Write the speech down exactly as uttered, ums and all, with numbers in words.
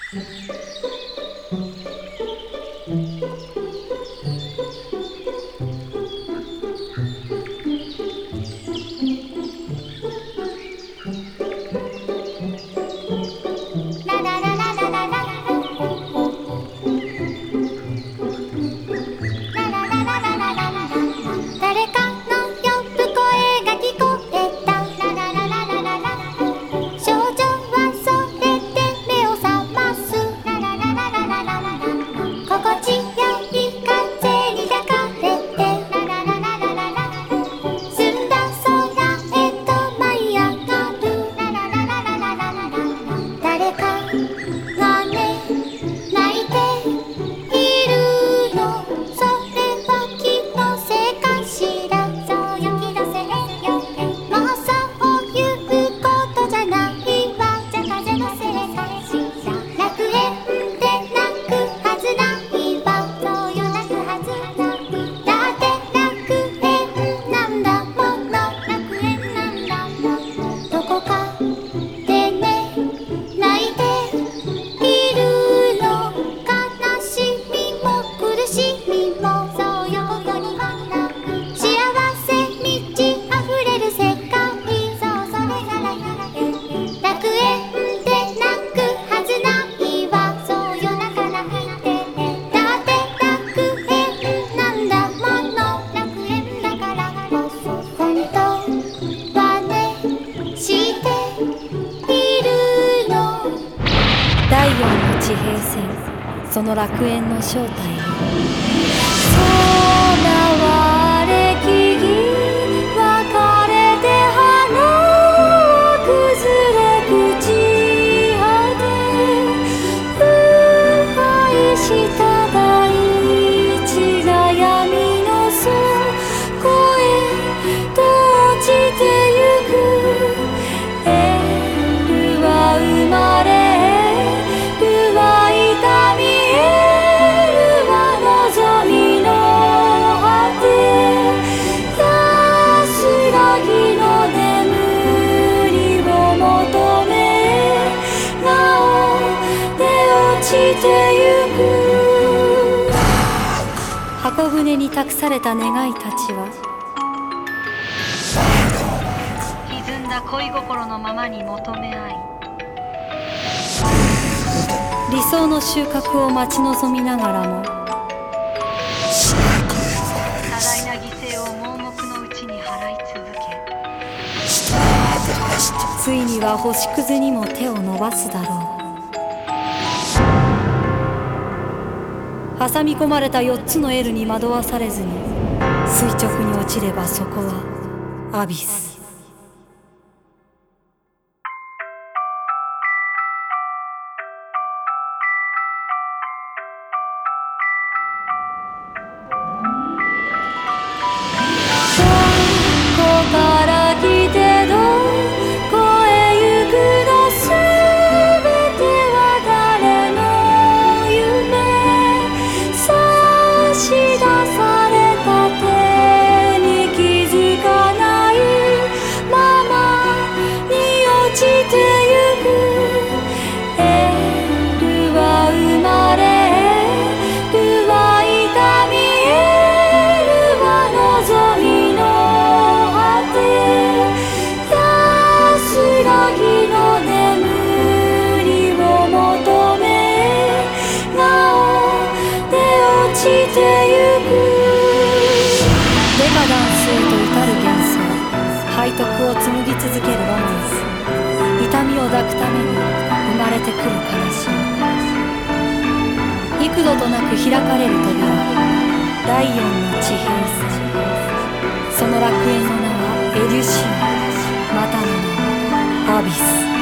第四の地平線、その楽園の正体を空はれ木々分かれて花は崩れ朽ち果て腐敗した大地が闇の底へと落ちてゆく。エールは生まれ箱舟に託された願いたちは歪んだ恋心のままに求め合い、 理想の収穫を待ち望みながらも多大な犠牲を盲目のうちに払い続け、 ついには星屑にも手を伸ばすだろう。挟み込まれたよっつの L に惑わされずに垂直に落ちればそこはアビス。どこから来てどこへ行くの、すべては誰の夢。差し出された手に気づかないままに落ちてゆく。エールは生まれ、エールは痛み、エールは望みの果て。安らぎの眠りを求めなおで落ちてゆく。デカダンスへと至る幻想、背徳を紡ぎ続けるロマンス、痛みを抱くために生まれてくる悲しみ。幾度となく開かれる扉、第四の地平線。その楽園の名はエリュシウム、またの名はアビス。